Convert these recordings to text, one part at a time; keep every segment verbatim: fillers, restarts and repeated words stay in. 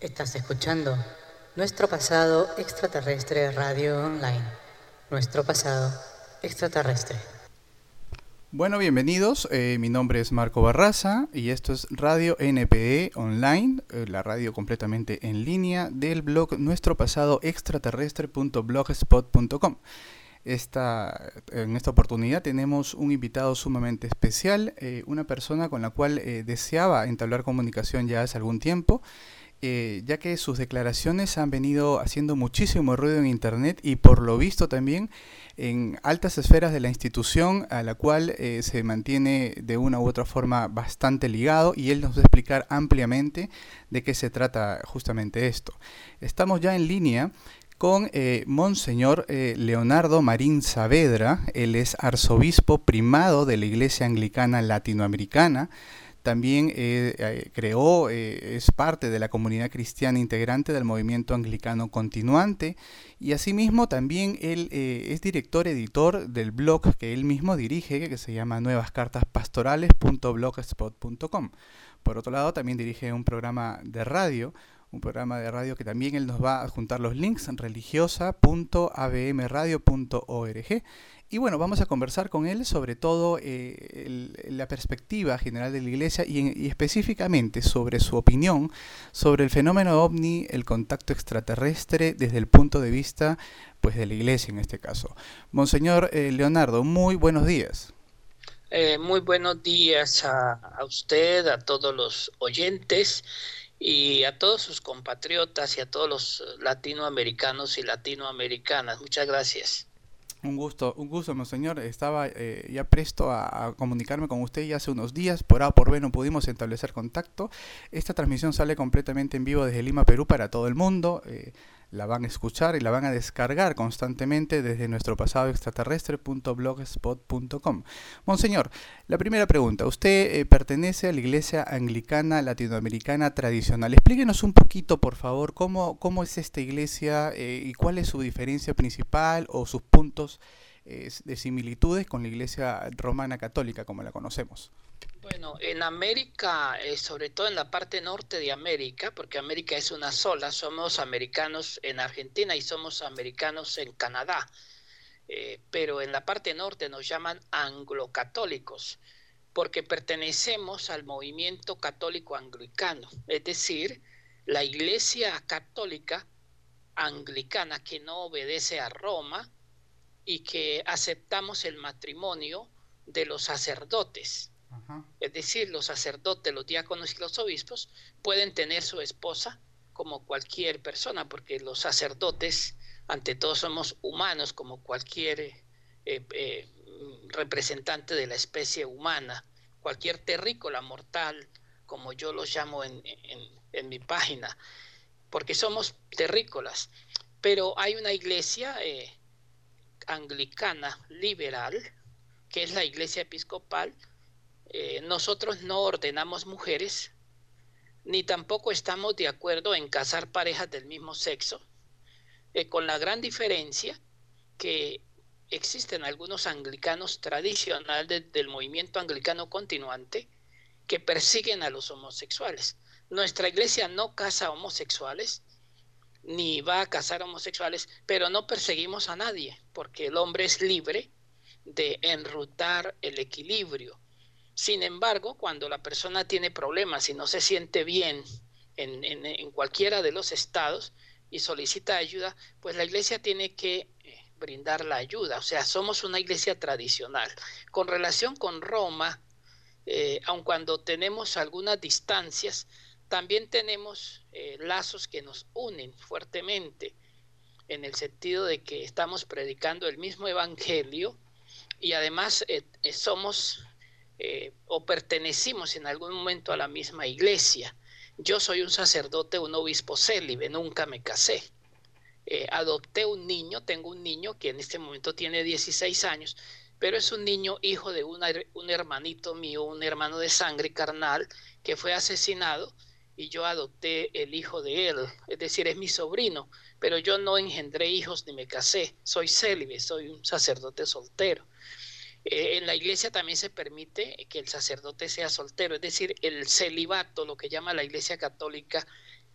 Estás escuchando Nuestro Pasado Extraterrestre Radio Online. Nuestro Pasado Extraterrestre. Bueno, bienvenidos. Eh, mi nombre es Marco Barraza y esto es Radio N P E Online, eh, la radio completamente en línea del blog nuestro pasado extraterrestre punto blogspot punto com. Esta, en esta oportunidad tenemos un invitado sumamente especial, eh, una persona con la cual eh, deseaba entablar comunicación ya hace algún tiempo, eh, ya que sus declaraciones han venido haciendo muchísimo ruido en internet y por lo visto también en altas esferas de la institución a la cual eh, se mantiene de una u otra forma bastante ligado, y él nos va a explicar ampliamente de qué se trata justamente esto. Estamos ya en línea con eh, Monseñor eh, Leonardo Marín Saavedra. Él es arzobispo primado de la Iglesia Anglicana Latinoamericana. También eh, eh, creó, eh, es parte de la comunidad cristiana integrante del movimiento anglicano continuante, y asimismo también él eh, es director editor del blog que él mismo dirige, que se llama nuevas cartas pastorales punto blogspot punto com. Por otro lado, también dirige un programa de radio, un programa de radio que también él nos va a adjuntar los links, religiosa punto a b m radio punto org. Y bueno, vamos a conversar con él sobre todo eh, el, la perspectiva general de la Iglesia y, en, y específicamente sobre su opinión sobre el fenómeno ovni, el contacto extraterrestre desde el punto de vista pues de la Iglesia en este caso. Monseñor eh, Leonardo, muy buenos días. Eh, muy buenos días a, a usted, a todos los oyentes y a todos sus compatriotas y a todos los latinoamericanos y latinoamericanas. Muchas gracias. Un gusto, un gusto, monseñor. Estaba eh, ya presto a, a comunicarme con usted ya hace unos días. Por A o por B no pudimos establecer contacto. Esta transmisión sale completamente en vivo desde Lima, Perú, para todo el mundo. Eh, la van a escuchar y la van a descargar constantemente desde nuestro pasado extraterrestre punto blogspot punto com. Monseñor, la primera pregunta. Usted eh, pertenece a la Iglesia Anglicana Latinoamericana Tradicional. Explíquenos un poquito, por favor, cómo, cómo es esta iglesia eh, y cuál es su diferencia principal o sus puntos eh, de similitudes con la Iglesia Romana Católica, como la conocemos. Bueno, en América, eh, sobre todo en la parte norte de América, porque América es una sola, somos americanos en Argentina y somos americanos en Canadá, eh, pero en la parte norte nos llaman anglocatólicos, porque pertenecemos al movimiento católico anglicano, es decir, la Iglesia Católica Anglicana que no obedece a Roma y que aceptamos el matrimonio de los sacerdotes. Ajá. Es decir, los sacerdotes, los diáconos y los obispos pueden tener su esposa como cualquier persona, porque los sacerdotes, ante todo, somos humanos como cualquier eh, eh, representante de la especie humana, cualquier terrícola mortal, como yo los llamo en, en, en mi página, porque somos terrícolas. Pero hay una iglesia eh, anglicana liberal, que es la iglesia episcopal. Eh, nosotros no ordenamos mujeres, ni tampoco estamos de acuerdo en casar parejas del mismo sexo, eh, con la gran diferencia que existen algunos anglicanos tradicionales de, del movimiento anglicano continuante que persiguen a los homosexuales. Nuestra iglesia no casa homosexuales, ni va a casar homosexuales, pero no perseguimos a nadie, porque el hombre es libre de enrutar el equilibrio. Sin embargo, cuando la persona tiene problemas y no se siente bien en, en, en cualquiera de los estados y solicita ayuda, pues la iglesia tiene que eh, brindar la ayuda. O sea, somos una iglesia tradicional. Con relación con Roma, eh, aun cuando tenemos algunas distancias, también tenemos eh, lazos que nos unen fuertemente, en el sentido de que estamos predicando el mismo evangelio y además eh, eh, somos... Eh, o pertenecimos en algún momento a la misma iglesia. Yo soy un sacerdote, un obispo célibe, nunca me casé. Eh, adopté un niño, tengo un niño que en este momento tiene dieciséis años, pero es un niño hijo de una, un hermanito mío, un hermano de sangre carnal, que fue asesinado y yo adopté el hijo de él, es decir, es mi sobrino, pero yo no engendré hijos ni me casé, soy célibe, soy un sacerdote soltero. Eh, en la iglesia también se permite que el sacerdote sea soltero, es decir, el celibato, lo que llama la iglesia católica,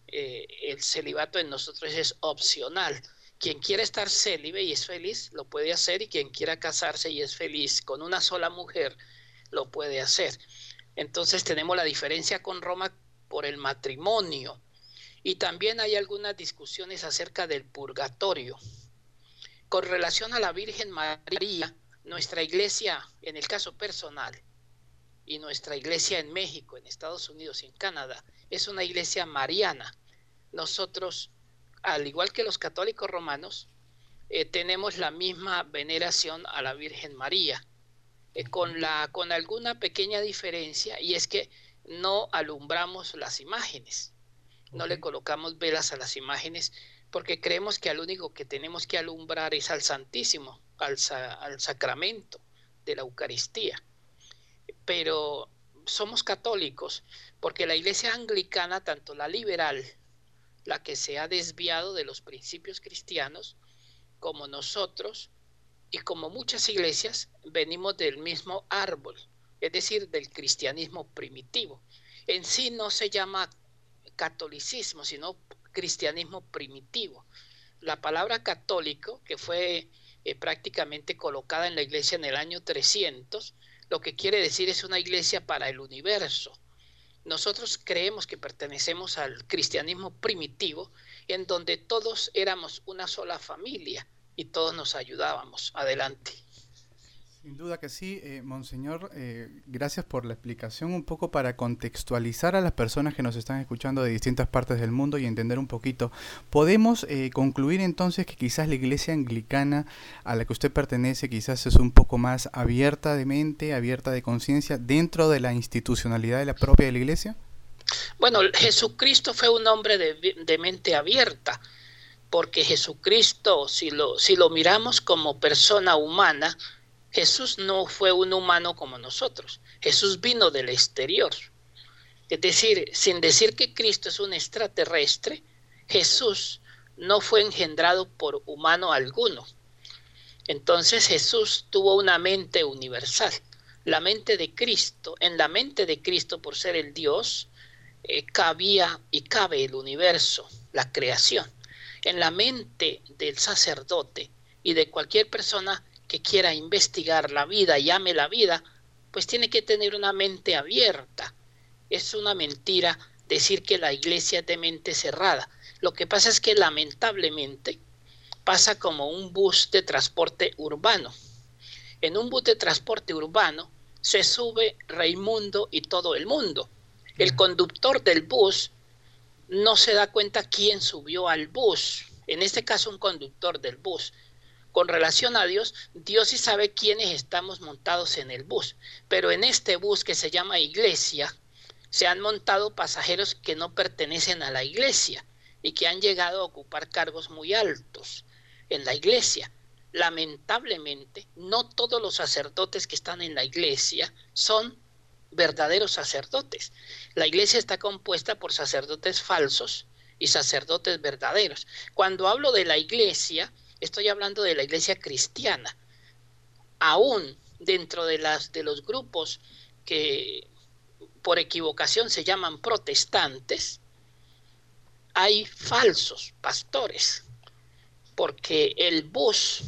eh, el celibato en nosotros es opcional. Quien quiera estar célibe y es feliz, lo puede hacer, y quien quiera casarse y es feliz con una sola mujer, lo puede hacer. Entonces tenemos la diferencia con Roma por el matrimonio. Y también hay algunas discusiones acerca del purgatorio. Con relación a la Virgen María, nuestra iglesia, en el caso personal, y nuestra iglesia en México, en Estados Unidos y en Canadá, es una iglesia mariana. Nosotros, al igual que los católicos romanos, eh, tenemos la misma veneración a la Virgen María, eh, con, la, con alguna pequeña diferencia, y es que no alumbramos las imágenes, no le colocamos velas a las imágenes, porque creemos que al único que tenemos que alumbrar es al Santísimo, al, al sacramento de la Eucaristía. Pero somos católicos porque la iglesia anglicana, tanto la liberal, la que se ha desviado de los principios cristianos, como nosotros, y como muchas iglesias, venimos del mismo árbol, es decir, del cristianismo primitivo. En sí no se llama catolicismo, sino cristianismo primitivo. La palabra católico, que fue eh, prácticamente colocada en la iglesia en el año trescientos, lo que quiere decir es una iglesia para el universo. Nosotros creemos que pertenecemos al cristianismo primitivo, en donde todos éramos una sola familia y todos nos ayudábamos. Adelante. Sin duda que sí, eh, Monseñor, eh, gracias por la explicación, un poco para contextualizar a las personas que nos están escuchando de distintas partes del mundo y entender un poquito. ¿Podemos eh, concluir entonces que quizás la iglesia anglicana a la que usted pertenece quizás es un poco más abierta de mente, abierta de conciencia dentro de la institucionalidad de la propia de la iglesia? Bueno, Jesucristo fue un hombre de, de mente abierta, porque Jesucristo, si lo, si lo miramos como persona humana, Jesús no fue un humano como nosotros. Jesús vino del exterior. Es decir, sin decir que Cristo es un extraterrestre, Jesús no fue engendrado por humano alguno. Entonces Jesús tuvo una mente universal. La mente de Cristo, en la mente de Cristo, por ser el Dios, eh, cabía y cabe el universo, la creación. En la mente del sacerdote y de cualquier persona que quiera investigar la vida y ame la vida, pues tiene que tener una mente abierta. Es una mentira decir que la iglesia es de mente cerrada. Lo que pasa es que lamentablemente pasa como un bus de transporte urbano. En un bus de transporte urbano se sube Raimundo y todo el mundo. El conductor del bus no se da cuenta quién subió al bus. En este caso, un conductor del bus. Con relación a Dios, Dios sí sabe quiénes estamos montados en el bus, pero en este bus que se llama iglesia, se han montado pasajeros que no pertenecen a la iglesia y que han llegado a ocupar cargos muy altos en la iglesia. Lamentablemente, no todos los sacerdotes que están en la iglesia son verdaderos sacerdotes. La iglesia está compuesta por sacerdotes falsos y sacerdotes verdaderos. Cuando hablo de la iglesia, estoy hablando de la iglesia cristiana. Aún dentro de, las, de los grupos que por equivocación se llaman protestantes, hay falsos pastores, porque el bus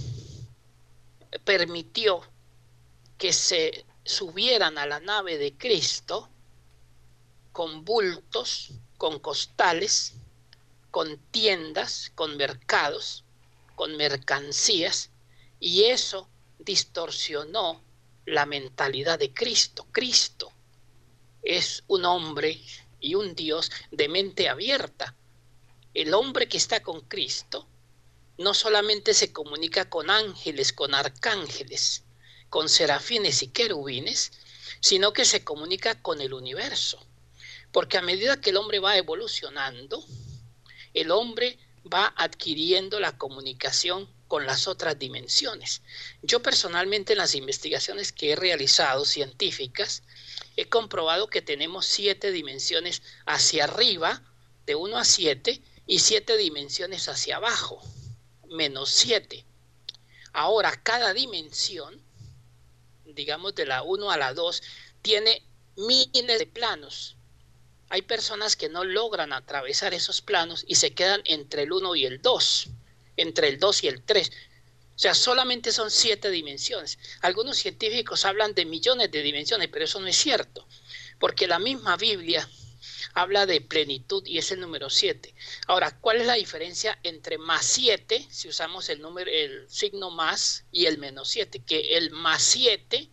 permitió que se subieran a la nave de Cristo con bultos, con costales, con tiendas, con mercados, con mercancías, y eso distorsionó la mentalidad de Cristo. Cristo es un hombre y un Dios de mente abierta. El hombre que está con Cristo no solamente se comunica con ángeles, con arcángeles, con serafines y querubines, sino que se comunica con el universo. Porque a medida que el hombre va evolucionando, el hombre va adquiriendo la comunicación con las otras dimensiones. Yo personalmente en las investigaciones que he realizado científicas, he comprobado que tenemos siete dimensiones hacia arriba, de uno a siete, y siete dimensiones hacia abajo, menos siete. Ahora, cada dimensión, digamos de la uno a la dos, tiene miles de planos. Hay personas que no logran atravesar esos planos y se quedan entre el uno y el dos, entre el dos y el tres. O sea, solamente son siete dimensiones. Algunos científicos hablan de millones de dimensiones, pero eso no es cierto, porque la misma Biblia habla de plenitud y es el número siete. Ahora, ¿cuál es la diferencia entre más siete, si usamos el número, el signo más, y el menos siete? Que el más siete,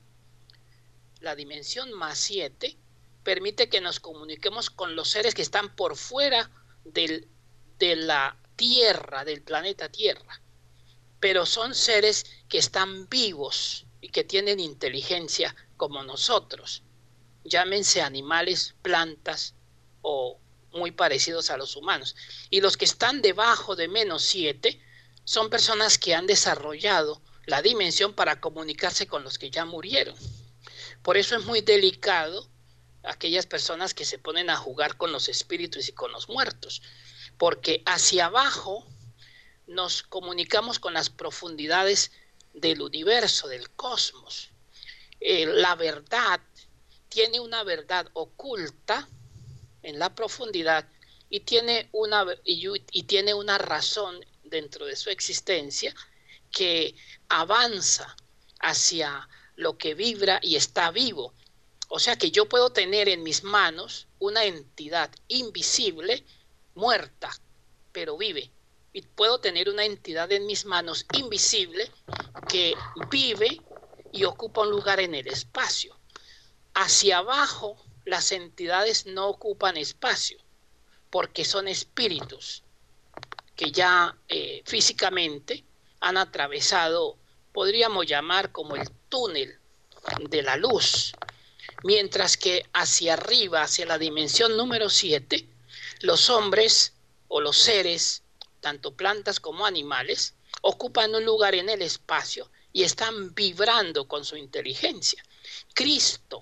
la dimensión más siete, permite que nos comuniquemos con los seres que están por fuera del, de la Tierra, del planeta Tierra. Pero son seres que están vivos y que tienen inteligencia como nosotros. Llámense animales, plantas o muy parecidos a los humanos. Y los que están debajo de menos siete son personas que han desarrollado la dimensión para comunicarse con los que ya murieron. Por eso es muy delicado aquellas personas que se ponen a jugar con los espíritus y con los muertos, porque hacia abajo nos comunicamos con las profundidades del universo, del cosmos. Eh, la verdad tiene una verdad oculta en la profundidad y tiene una, y, y tiene una razón dentro de su existencia que avanza hacia lo que vibra y está vivo. O sea que yo puedo tener en mis manos una entidad invisible, muerta, pero vive. Y puedo tener una entidad en mis manos invisible que vive y ocupa un lugar en el espacio. Hacia abajo, las entidades no ocupan espacio, porque son espíritus que ya eh, físicamente han atravesado, podríamos llamar como el túnel de la luz. Mientras que hacia arriba, hacia la dimensión número siete, los hombres o los seres, tanto plantas como animales, ocupan un lugar en el espacio y están vibrando con su inteligencia. Cristo,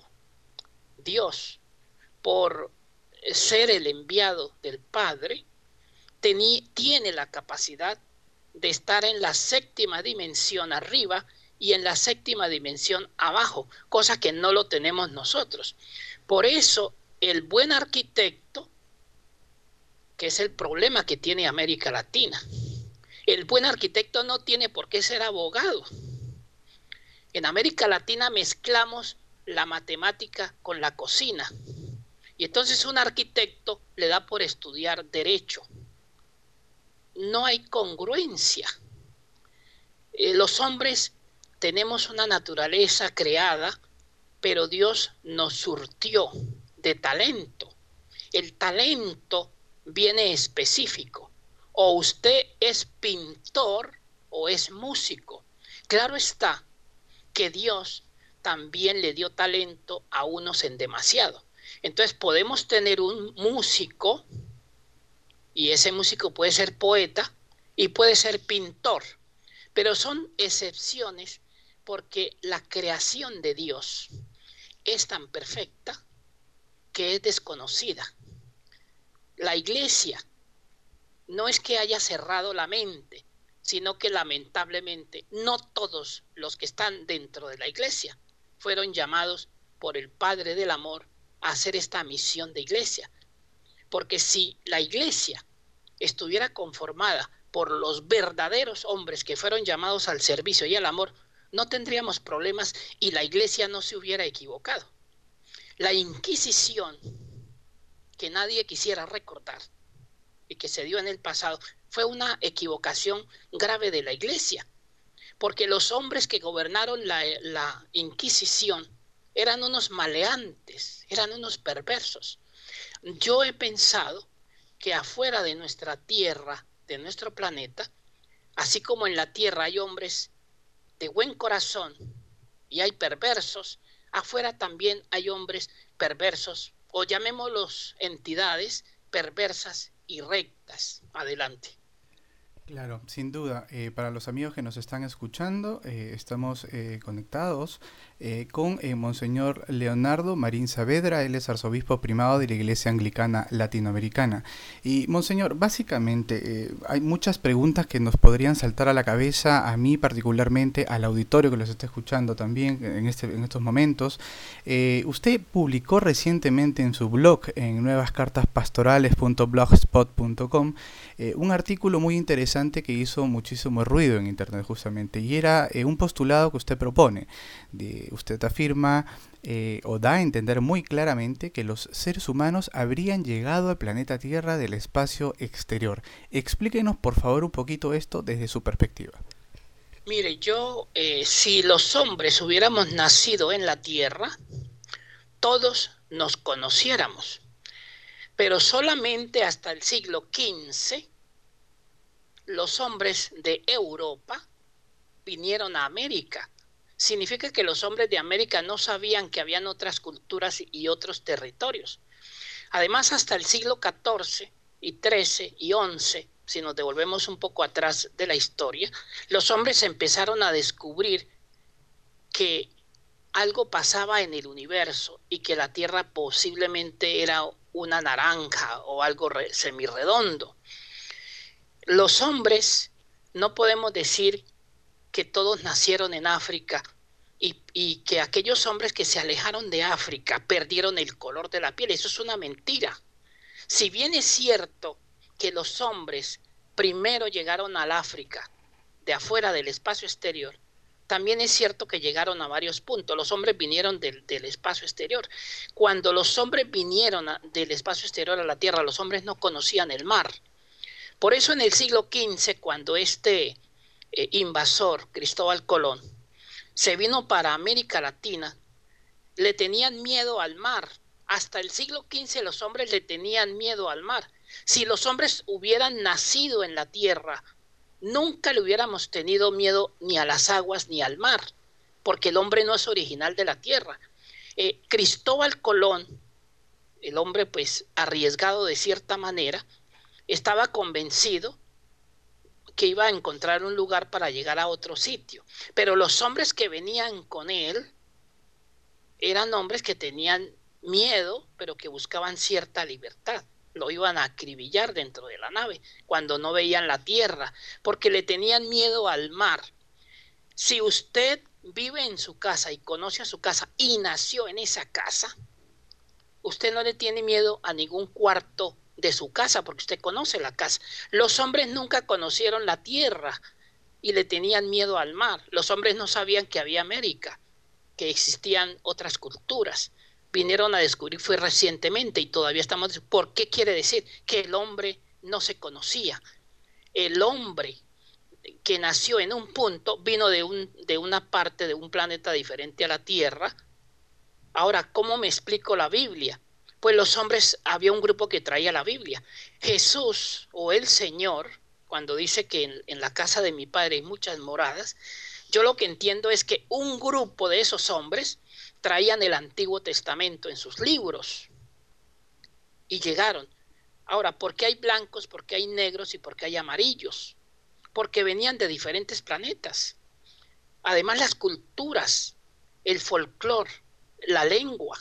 Dios, por ser el enviado del Padre, tení, tiene la capacidad de estar en la séptima dimensión arriba y en la séptima dimensión abajo, cosa que no lo tenemos nosotros. Por eso, el buen arquitecto, que es el problema que tiene América Latina, el buen arquitecto no tiene por qué ser abogado. En América Latina mezclamos la matemática con la cocina, y entonces un arquitecto le da por estudiar derecho. No hay congruencia. Eh, los hombres tenemos una naturaleza creada, pero Dios nos surtió de talento. El talento viene específico. O usted es pintor o es músico. Claro está que Dios también le dio talento a unos en demasiado. Entonces podemos tener un músico, y ese músico puede ser poeta y puede ser pintor, pero son excepciones porque la creación de Dios es tan perfecta que es desconocida. La iglesia no es que haya cerrado la mente, sino que lamentablemente no todos los que están dentro de la iglesia fueron llamados por el Padre del Amor a hacer esta misión de iglesia. Porque si la iglesia estuviera conformada por los verdaderos hombres que fueron llamados al servicio y al amor, no tendríamos problemas y la iglesia no se hubiera equivocado. La Inquisición, que nadie quisiera recordar y que se dio en el pasado, fue una equivocación grave de la iglesia, porque los hombres que gobernaron la, la Inquisición eran unos maleantes, eran unos perversos. Yo he pensado que afuera de nuestra tierra, de nuestro planeta, así como en la tierra hay hombres de buen corazón y hay perversos, afuera también hay hombres perversos, o llamémoslos entidades perversas y rectas. Adelante. Claro, sin duda. Eh, para los amigos que nos están escuchando, eh, estamos eh, conectados eh, con eh, Monseñor Leonardo Marín Saavedra. Él es arzobispo primado de la Iglesia Anglicana Latinoamericana. Y Monseñor, básicamente eh, hay muchas preguntas que nos podrían saltar a la cabeza, a mí particularmente, al auditorio que los está escuchando también en, este, en estos momentos. Eh, usted publicó recientemente en su blog, en nuevas cartas pastorales punto blogspot punto com, eh, un artículo muy interesante que hizo muchísimo ruido en internet justamente, y era eh, un postulado que usted propone. De, usted afirma eh, o da a entender muy claramente que los seres humanos habrían llegado al planeta Tierra del espacio exterior. Explíquenos por favor un poquito esto desde su perspectiva. Mire, yo, eh, si los hombres hubiéramos nacido en la Tierra, todos nos conociéramos. Pero solamente hasta el siglo quince, los hombres de Europa vinieron a América. Significa que los hombres de América no sabían que habían otras culturas y otros territorios. Además, hasta el siglo catorce y trece y once, si nos devolvemos un poco atrás de la historia, los hombres empezaron a descubrir que algo pasaba en el universo y que la Tierra posiblemente era una naranja o algo semirredondo. Los hombres, no podemos decir que todos nacieron en África y, y que aquellos hombres que se alejaron de África perdieron el color de la piel. Eso es una mentira. Si bien es cierto que los hombres primero llegaron al África de afuera del espacio exterior, también es cierto que llegaron a varios puntos. Los hombres vinieron del, del espacio exterior. Cuando los hombres vinieron a, del espacio exterior a la Tierra, los hombres no conocían el mar. Por eso en el siglo quince, cuando este eh, invasor, Cristóbal Colón, se vino para América Latina, le tenían miedo al mar. Hasta el siglo quince los hombres le tenían miedo al mar. Si los hombres hubieran nacido en la Tierra, nunca le hubiéramos tenido miedo ni a las aguas ni al mar, porque el hombre no es original de la Tierra. Eh, Cristóbal Colón, el hombre pues arriesgado de cierta manera, estaba convencido que iba a encontrar un lugar para llegar a otro sitio, pero los hombres que venían con él eran hombres que tenían miedo, pero que buscaban cierta libertad. Lo iban a acribillar dentro de la nave cuando no veían la tierra, porque le tenían miedo al mar. Si usted vive en su casa y conoce a su casa y nació en esa casa, usted no le tiene miedo a ningún cuarto de su casa porque usted conoce la casa. Los hombres nunca conocieron la tierra y le tenían miedo al mar. Los hombres no sabían que había América, que existían otras culturas. Vinieron a descubrir fue recientemente y todavía estamos... ¿Por qué quiere decir? Que el hombre no se conocía. El hombre que nació en un punto vino de, un, de una parte de un planeta diferente a la Tierra. Ahora, ¿cómo me explico la Biblia? Pues los hombres, había un grupo que traía la Biblia. Jesús o el Señor, cuando dice que en, en la casa de mi Padre hay muchas moradas, yo lo que entiendo es que un grupo de esos hombres traían el Antiguo Testamento en sus libros y llegaron. Ahora, ¿por qué hay blancos, por qué hay negros y por qué hay amarillos? Porque venían de diferentes planetas. Además, las culturas, el folclore, la lengua,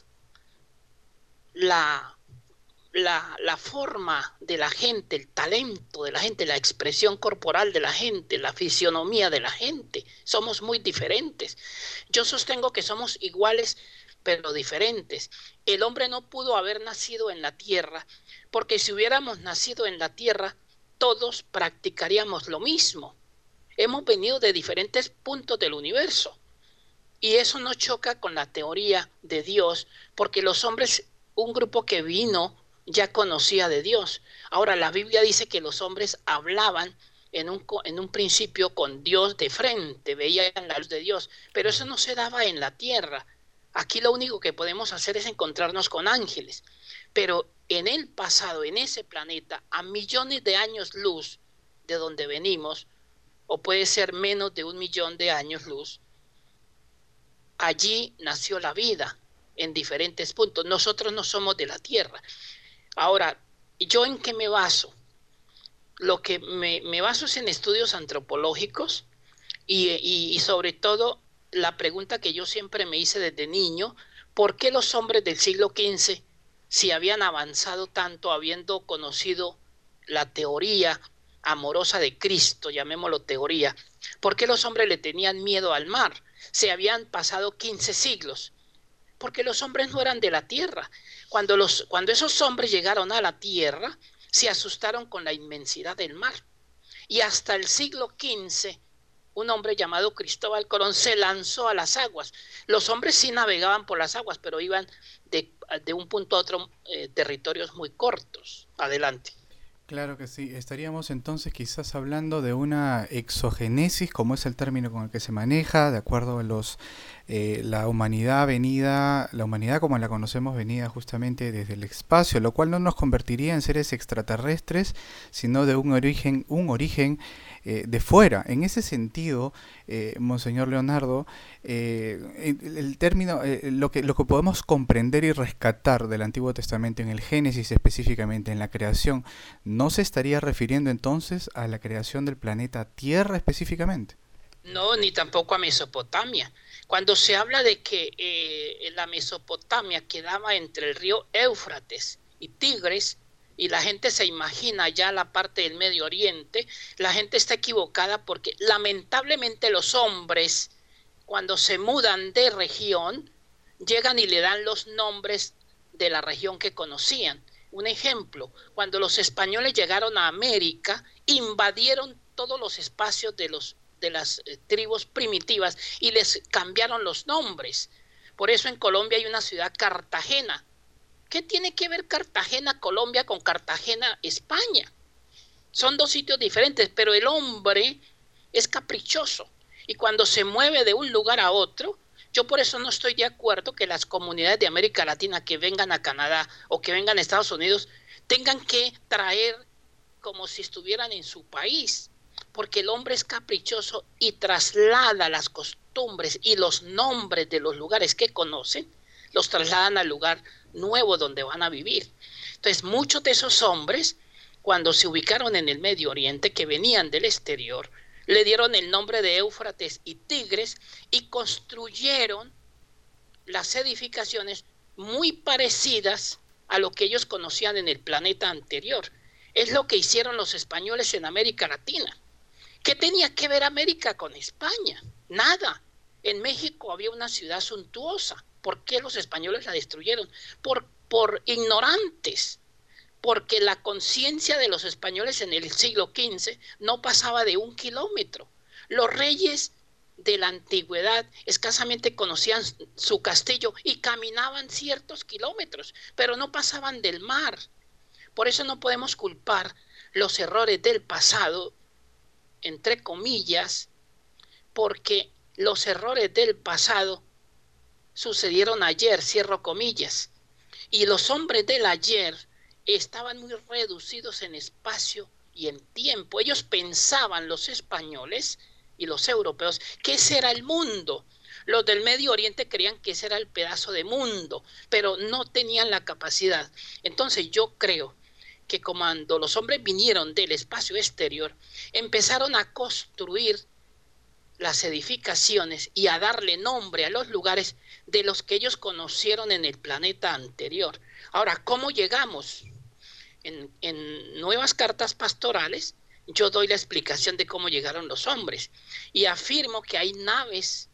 la, la, la forma de la gente, el talento de la gente, la expresión corporal de la gente, la fisionomía de la gente, somos muy diferentes. Yo sostengo que somos iguales pero diferentes. El hombre no pudo haber nacido en la tierra, porque si hubiéramos nacido en la tierra, todos practicaríamos lo mismo. Hemos venido de diferentes puntos del universo, y eso no choca con la teoría de Dios, porque los hombres, un grupo que vino, ya conocía de Dios. Ahora, la Biblia dice que los hombres hablaban en un, en un principio con Dios de frente, veían la luz de Dios, pero eso no se daba en la tierra. Aquí lo único que podemos hacer es encontrarnos con ángeles, pero en el pasado, en ese planeta, a millones de años luz de donde venimos, o puede ser menos de un millón de años luz, allí nació la vida en diferentes puntos. Nosotros no somos de la tierra. Ahora, ¿yo en qué me baso? Lo que me, me baso es en estudios antropológicos y, y, y sobre todo la pregunta que yo siempre me hice desde niño: ¿por qué los hombres del siglo quince, si habían avanzado tanto, habiendo conocido la teoría amorosa de Cristo, llamémoslo teoría, por qué los hombres le tenían miedo al mar? Se habían pasado quince siglos. Porque los hombres no eran de la tierra. Cuando, los, cuando esos hombres llegaron a la tierra, se asustaron con la inmensidad del mar. Y hasta el siglo quince, un hombre llamado Cristóbal Colón se lanzó a las aguas. Los hombres sí navegaban por las aguas, pero iban de, de un punto a otro, eh, territorios muy cortos. Adelante. Claro que sí, estaríamos entonces quizás hablando de una exogenesis, como es el término con el que se maneja, de acuerdo a los eh, la humanidad venida, la humanidad como la conocemos venida justamente desde el espacio, lo cual no nos convertiría en seres extraterrestres, sino de un origen, un origen eh, de fuera. En ese sentido, eh, Monseñor Leonardo, eh, el, el término, eh, lo que lo que podemos comprender y rescatar del Antiguo Testamento en el Génesis, específicamente en la creación, ¿no se estaría refiriendo entonces a la creación del planeta Tierra específicamente? No, ni tampoco a Mesopotamia. Cuando se habla de que eh, la Mesopotamia quedaba entre el río Éufrates y Tigres, y la gente se imagina ya la parte del Medio Oriente, la gente está equivocada, porque lamentablemente los hombres, cuando se mudan de región, llegan y le dan los nombres de la región que conocían. Un ejemplo: cuando los españoles llegaron a América, invadieron todos los espacios de, los, de las eh, tribus primitivas y les cambiaron los nombres. Por eso en Colombia hay una ciudad, Cartagena. ¿Qué tiene que ver Cartagena, Colombia, con Cartagena, España? Son dos sitios diferentes, pero el hombre es caprichoso. Y cuando se mueve de un lugar a otro, yo por eso no estoy de acuerdo que las comunidades de América Latina que vengan a Canadá o que vengan a Estados Unidos tengan que traer como si estuvieran en su país, porque el hombre es caprichoso y traslada las costumbres y los nombres de los lugares que conocen, los trasladan al lugar nuevo donde van a vivir. Entonces, muchos de esos hombres, cuando se ubicaron en el Medio Oriente, que venían del exterior, le dieron el nombre de Éufrates y Tigres y construyeron las edificaciones muy parecidas a lo que ellos conocían en el planeta anterior. Es lo que hicieron los españoles en América Latina. ¿Qué tenía que ver América con España? Nada. En México había una ciudad suntuosa. ¿Por qué los españoles la destruyeron? Por, por ignorantes. Porque la conciencia de los españoles en el siglo quince no pasaba de un kilómetro. Los reyes de la antigüedad escasamente conocían su castillo y caminaban ciertos kilómetros, pero no pasaban del mar. Por eso no podemos culpar los errores del pasado, entre comillas, porque los errores del pasado sucedieron ayer, cierro comillas, y los hombres del ayer estaban muy reducidos en espacio y en tiempo. Ellos pensaban, los españoles y los europeos, que ese era el mundo. Los del Medio Oriente creían que ese era el pedazo de mundo, pero no tenían la capacidad. Entonces yo creo que cuando los hombres vinieron del espacio exterior, empezaron a construir las edificaciones y a darle nombre a los lugares de los que ellos conocieron en el planeta anterior. Ahora, ¿cómo llegamos? En, en Nuevas Cartas Pastorales yo doy la explicación de cómo llegaron los hombres y afirmo que hay naves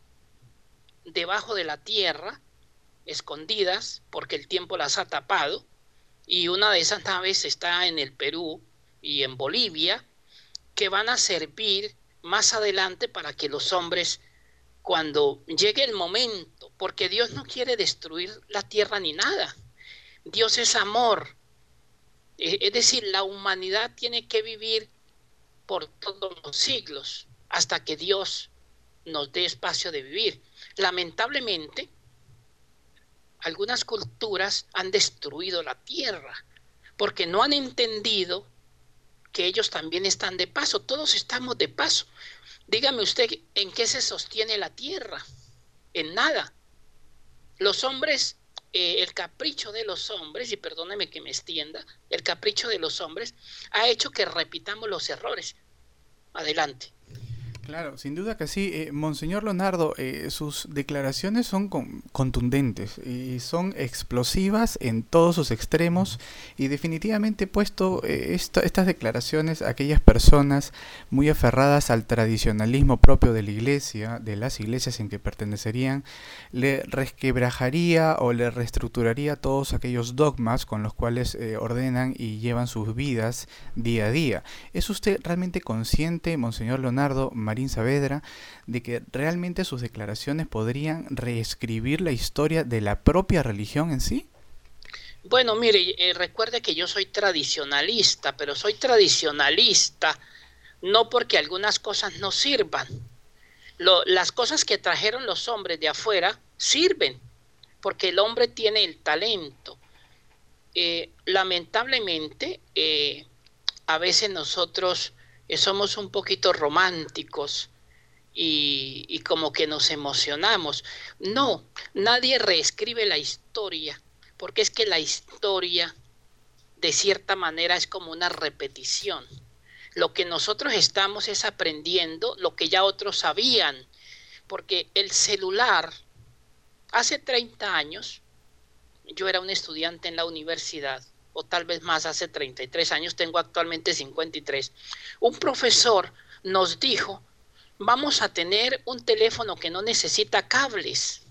debajo de la tierra escondidas porque el tiempo las ha tapado, y una de esas naves está en el Perú y en Bolivia, que van a servir más adelante para que los hombres, cuando llegue el momento, porque Dios no quiere destruir la tierra ni nada, Dios es amor, es decir, la humanidad tiene que vivir por todos los siglos hasta que Dios nos dé espacio de vivir. Lamentablemente, algunas culturas han destruido la tierra porque no han entendido que ellos también están de paso. Todos estamos de paso. Dígame usted, ¿en qué se sostiene la tierra? En nada. Los hombres, eh, el capricho de los hombres, y perdóneme que me extienda, el capricho de los hombres ha hecho que repitamos los errores. Adelante. Claro, sin duda que sí. Eh, Monseñor Leonardo, eh, sus declaraciones son con- contundentes y son explosivas en todos sus extremos y definitivamente he puesto eh, esta- estas declaraciones a aquellas personas muy aferradas al tradicionalismo propio de la iglesia, de las iglesias en que pertenecerían, le resquebrajaría o le reestructuraría todos aquellos dogmas con los cuales eh, ordenan y llevan sus vidas día a día. ¿Es usted realmente consciente, Monseñor Leonardo Marín Saavedra, de que realmente sus declaraciones podrían reescribir la historia de la propia religión en sí? Bueno, mire, eh, recuerde que yo soy tradicionalista, pero soy tradicionalista no porque algunas cosas no sirvan. Lo- las cosas que trajeron los hombres de afuera sirven, porque el hombre tiene el talento. Eh, lamentablemente, eh, a veces nosotros eh, somos un poquito románticos y, y como que nos emocionamos. No, nadie reescribe la historia, porque es que la historia de cierta manera es como una repetición. Lo que nosotros estamos es aprendiendo lo que ya otros sabían, porque el celular, hace treinta años, yo era un estudiante en la universidad, o tal vez más, hace treinta y tres años, tengo actualmente cincuenta y tres, un profesor nos dijo, vamos a tener un teléfono que no necesita cables.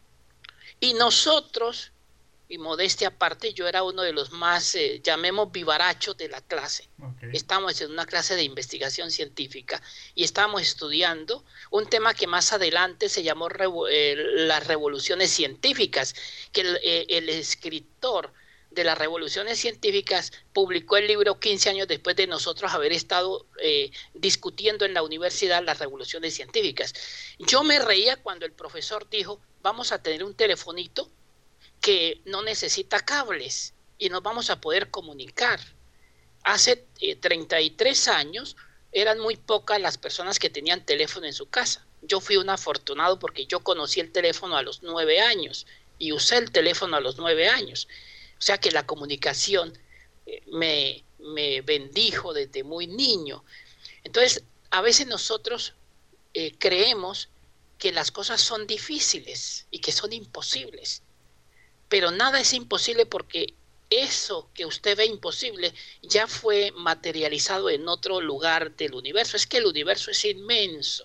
Y nosotros, y modestia aparte, yo era uno de los más, eh, llamemos, vivarachos de la clase. Okay. Estábamos en una clase de investigación científica y estábamos estudiando un tema que más adelante se llamó revo eh, las revoluciones científicas, que el, eh, el escritor de las revoluciones científicas publicó el libro quince años después de nosotros haber estado eh, discutiendo en la universidad las revoluciones científicas. Yo me reía cuando el profesor dijo, vamos a tener un telefonito que no necesita cables y nos vamos a poder comunicar. Hace eh, treinta y tres años eran muy pocas las personas que tenían teléfono en su casa. Yo fui un afortunado porque yo conocí el teléfono a los nueve años y usé el teléfono a los nueve años. O sea que la comunicación eh, me, me bendijo desde muy niño. Entonces, a veces nosotros eh, creemos que las cosas son difíciles y que son imposibles. Pero nada es imposible porque eso que usted ve imposible ya fue materializado en otro lugar del universo. Es que el universo es inmenso.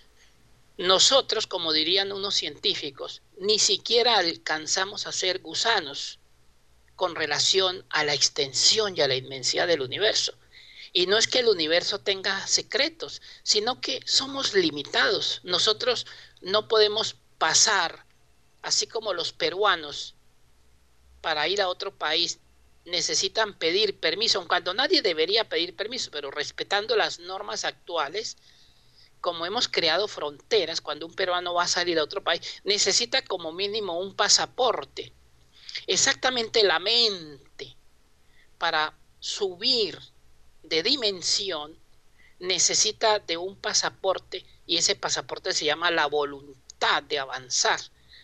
Nosotros, como dirían unos científicos, ni siquiera alcanzamos a ser gusanos con relación a la extensión y a la inmensidad del universo. Y no es que el universo tenga secretos, sino que somos limitados. Nosotros no podemos pasar, así como los peruanos, para ir a otro país necesitan pedir permiso, cuando nadie debería pedir permiso, pero respetando las normas actuales, como hemos creado fronteras, cuando un peruano va a salir a otro país, necesita como mínimo un pasaporte. Exactamente la mente, para subir de dimensión, necesita de un pasaporte, y ese pasaporte se llama la voluntad de avanzar.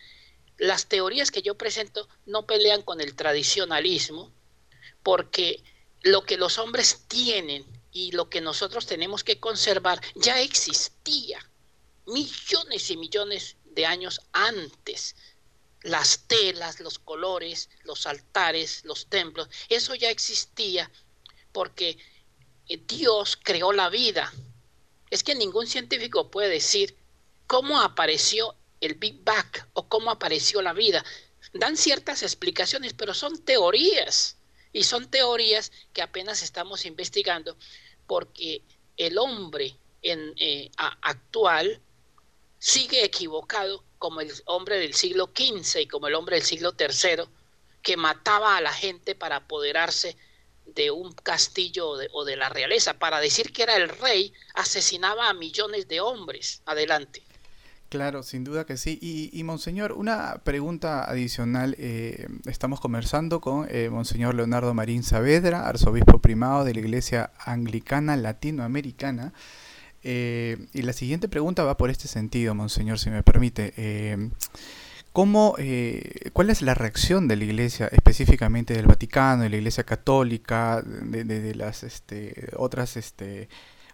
Las teorías que yo presento no pelean con el tradicionalismo, porque lo que los hombres tienen y lo que nosotros tenemos que conservar ya existía millones y millones de años antes. Las telas, los colores, los altares, los templos, eso ya existía porque Dios creó la vida. Es que ningún científico puede decir cómo apareció el Big Bang o cómo apareció la vida. Dan ciertas explicaciones, pero son teorías, y son teorías que apenas estamos investigando, porque el hombre en, eh, a, actual sigue equivocado como el hombre del siglo quince y como el hombre del siglo tercero, que mataba a la gente para apoderarse de un castillo o de, o de la realeza. Para decir que era el rey, asesinaba a millones de hombres. Adelante. Claro, sin duda que sí. Y, y Monseñor, una pregunta adicional. Eh, estamos conversando con eh, Monseñor Leonardo Marín Saavedra, arzobispo primado de la Iglesia Anglicana Latinoamericana. Eh, y la siguiente pregunta va por este sentido, Monseñor, si me permite. Eh, ¿cómo, eh, ¿Cuál es la reacción de la Iglesia, específicamente del Vaticano, de la Iglesia Católica, de, de, de las este, otras... Este,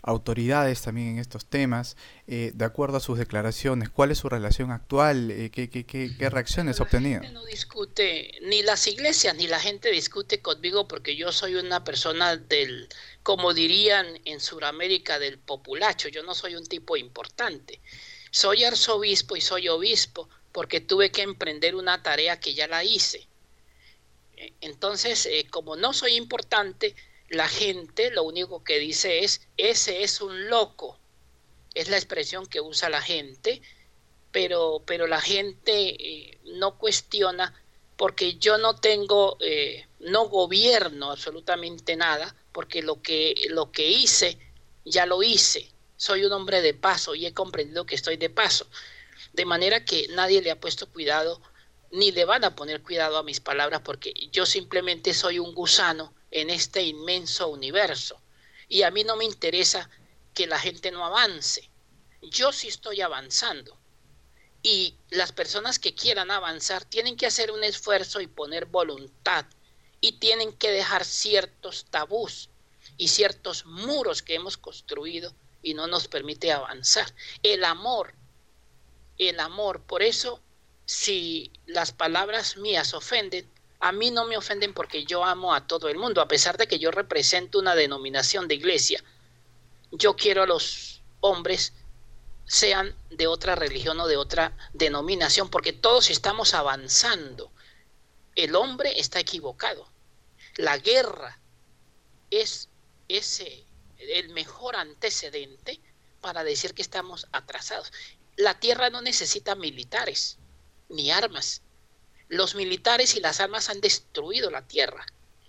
autoridades también en estos temas. Eh, de acuerdo a sus declaraciones, ¿cuál es su relación actual? Eh, ¿qué, qué, qué, ¿Qué reacciones ha obtenido? La gente no discute, ni las iglesias ni la gente discute conmigo porque yo soy una persona del, como dirían en Sudamérica, del populacho. Yo no soy un tipo importante. Soy arzobispo y soy obispo porque tuve que emprender una tarea que ya la hice. Entonces, eh, como no soy importante, la gente lo único que dice es, ese es un loco. Es la expresión que usa la gente, pero, pero la gente eh, no cuestiona porque yo no tengo, eh, no gobierno absolutamente nada, porque lo que, lo que hice, ya lo hice. Soy un hombre de paso y he comprendido que estoy de paso. De manera que nadie le ha puesto cuidado, ni le van a poner cuidado a mis palabras, porque yo simplemente soy un gusano en este inmenso universo. Y a mí no me interesa que la gente no avance. Yo sí estoy avanzando. Y las personas que quieran avanzar tienen que hacer un esfuerzo y poner voluntad. Y tienen que dejar ciertos tabús y ciertos muros que hemos construido y no nos permite avanzar. El amor, el amor. Por eso, si las palabras mías ofenden, a mí no me ofenden porque yo amo a todo el mundo, a pesar de que yo represento una denominación de iglesia. Yo quiero a los hombres, sean de otra religión o de otra denominación, porque todos estamos avanzando. El hombre está equivocado. La guerra es ese, el mejor antecedente para decir que estamos atrasados. La tierra no necesita militares ni armas. Los militares y las armas han destruido la tierra.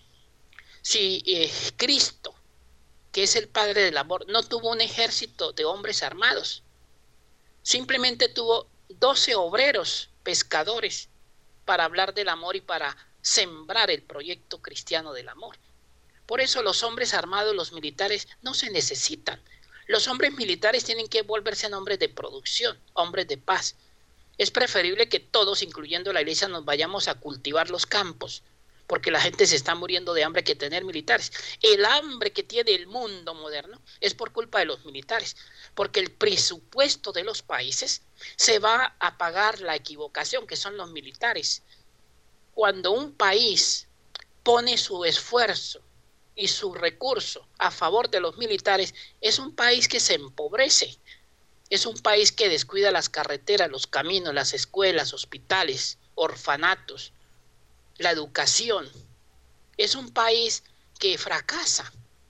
Si eh, Cristo, que es el Padre del amor, no tuvo un ejército de hombres armados, simplemente tuvo doce obreros pescadores para hablar del amor y para sembrar el proyecto cristiano del amor. Por eso los hombres armados, los militares, no se necesitan. Los hombres militares tienen que volverse en hombres de producción, hombres de paz. Es preferible que todos, incluyendo la iglesia, nos vayamos a cultivar los campos, porque la gente se está muriendo de hambre, que tener militares. El hambre que tiene el mundo moderno es por culpa de los militares, porque el presupuesto de los países se va a pagar la equivocación, que son los militares. Cuando un país pone su esfuerzo y su recurso a favor de los militares, es un país que se empobrece. Es un país que descuida las carreteras, los caminos, las escuelas, hospitales, orfanatos, la educación. Es un país que fracasa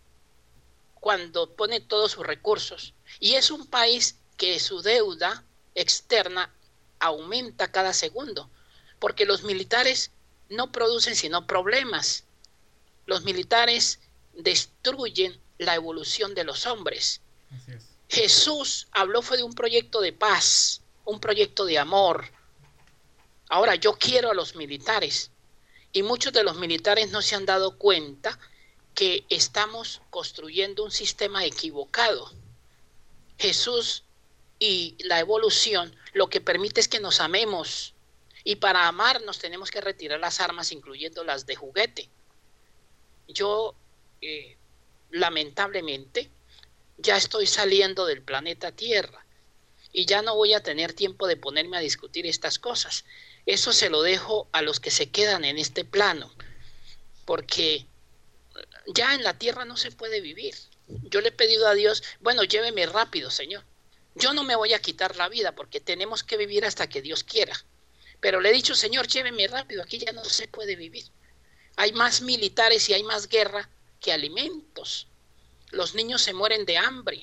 cuando pone todos sus recursos. Y es un país que su deuda externa aumenta cada segundo, porque los militares no producen sino problemas. Los militares destruyen la evolución de los hombres. Así es. Jesús habló fue de un proyecto de paz, un proyecto de amor. Ahora yo quiero a los militares, y muchos de los militares no se han dado cuenta que estamos construyendo un sistema equivocado. Jesús y la evolución lo que permite es que nos amemos, y para amarnos tenemos que retirar las armas, incluyendo las de juguete. Yo, eh, lamentablemente, ya estoy saliendo del planeta Tierra y ya no voy a tener tiempo de ponerme a discutir estas cosas. Eso se lo dejo a los que se quedan en este plano, porque ya en la Tierra no se puede vivir. Yo le he pedido a Dios, bueno, lléveme rápido, Señor. Yo no me voy a quitar la vida porque tenemos que vivir hasta que Dios quiera. Pero le he dicho, Señor, lléveme rápido, aquí ya no se puede vivir. Hay más militares y hay más guerra que alimentos. Los niños se mueren de hambre.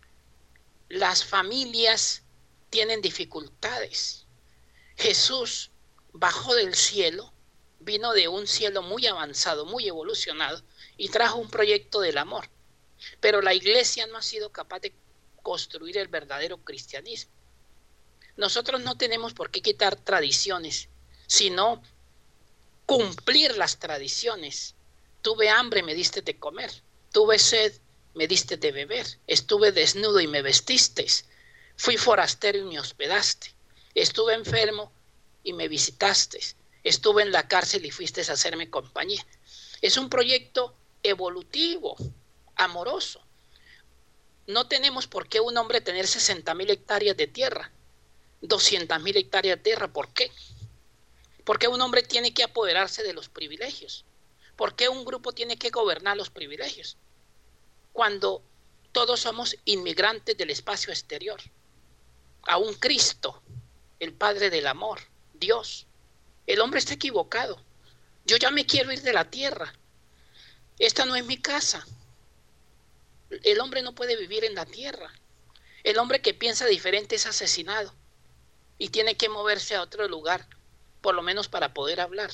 Las familias tienen dificultades. Jesús bajó del cielo, vino de un cielo muy avanzado, muy evolucionado, y trajo un proyecto del amor. Pero la iglesia no ha sido capaz de construir el verdadero cristianismo. Nosotros no tenemos por qué quitar tradiciones, sino cumplir las tradiciones. Tuve hambre, me diste de comer. Tuve sed, me diste de beber. Estuve desnudo y me vestisteis. Fui forastero y me hospedaste. Estuve enfermo y me visitasteis. Estuve en la cárcel y fuisteis a hacerme compañía. Es un proyecto evolutivo, amoroso. no tenemos por qué un hombre tener sesenta mil hectáreas de tierra, doscientas mil hectáreas de tierra. ¿Por qué? ¿Por qué un hombre tiene que apoderarse de los privilegios? ¿Por qué un grupo tiene que gobernar los privilegios? Cuando todos somos inmigrantes del espacio exterior. A un Cristo, el Padre del amor, Dios. El hombre está equivocado. Yo ya me quiero ir de la tierra. Esta no es mi casa. El hombre no puede vivir en la tierra. El hombre que piensa diferente es asesinado y tiene que moverse a otro lugar, por lo menos para poder hablar.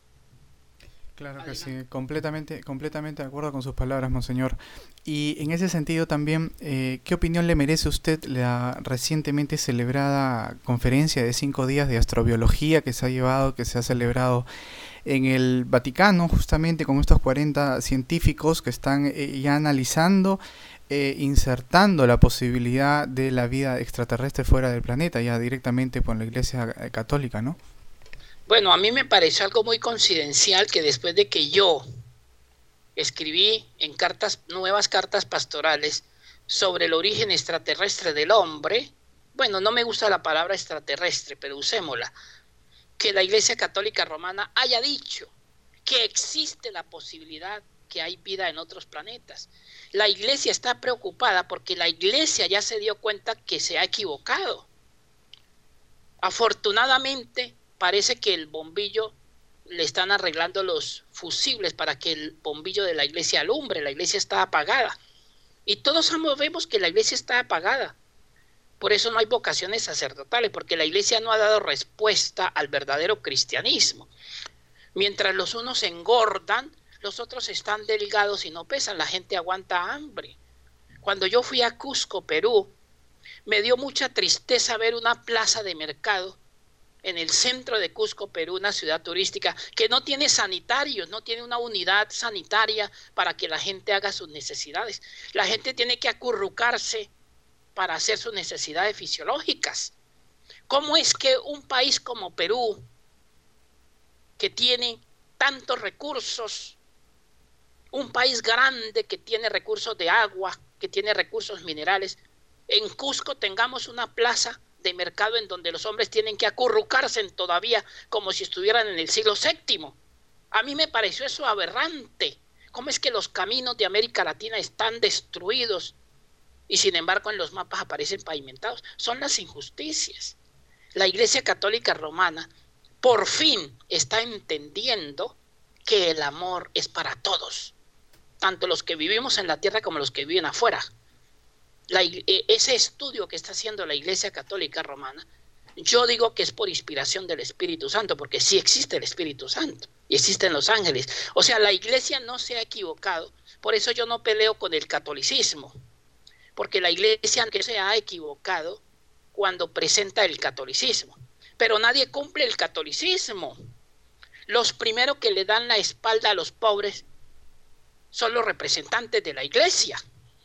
Claro que Adelante. sí, completamente, completamente de acuerdo con sus palabras, monseñor. Y en ese sentido también, eh, ¿qué opinión le merece a usted la recientemente celebrada conferencia de cinco días de astrobiología que se ha llevado, que se ha celebrado en el Vaticano, justamente con estos cuarenta científicos que están eh, ya analizando, eh, insertando la posibilidad de la vida extraterrestre fuera del planeta, ya directamente por la Iglesia eh, Católica, ¿no? Bueno, a mí me pareció algo muy coincidencial que después de que yo escribí en cartas, nuevas cartas pastorales sobre el origen extraterrestre del hombre, bueno, no me gusta la palabra extraterrestre, pero usémosla, que la Iglesia Católica Romana haya dicho que existe la posibilidad que hay vida en otros planetas. La Iglesia está preocupada porque la Iglesia ya se dio cuenta que se ha equivocado. Afortunadamente, parece que el bombillo le están arreglando los fusibles para que el bombillo de la iglesia alumbre. La iglesia está apagada. Y todos sabemos que la iglesia está apagada. Por eso no hay vocaciones sacerdotales, porque la iglesia no ha dado respuesta al verdadero cristianismo. Mientras los unos engordan, los otros están delgados y no pesan. La gente aguanta hambre. Cuando yo fui a Cusco, Perú, me dio mucha tristeza ver una plaza de mercado en el centro de Cusco, Perú, una ciudad turística que no tiene sanitarios, no tiene una unidad sanitaria para que la gente haga sus necesidades. La gente tiene que acurrucarse para hacer sus necesidades fisiológicas. ¿Cómo es que un país como Perú, que tiene tantos recursos, un país grande que tiene recursos de agua, que tiene recursos minerales, en Cusco tengamos una plaza de mercado en donde los hombres tienen que acurrucarse todavía como si estuvieran en el siglo séptimo? A mí me pareció eso aberrante. ¿Cómo es que los caminos de América Latina están destruidos y sin embargo en los mapas aparecen pavimentados? Son las injusticias. La Iglesia Católica Romana por fin está entendiendo que el amor es para todos, tanto los que vivimos en la tierra como los que viven afuera. La, ese estudio que está haciendo la Iglesia Católica Romana, yo digo que es por inspiración del Espíritu Santo, porque sí existe el Espíritu Santo y existen los ángeles. O sea, la Iglesia no se ha equivocado. Por eso yo no peleo con el catolicismo, porque la Iglesia no se ha equivocado cuando presenta el catolicismo. Pero nadie cumple el catolicismo. Los primeros que le dan la espalda a los pobres son los representantes de la Iglesia.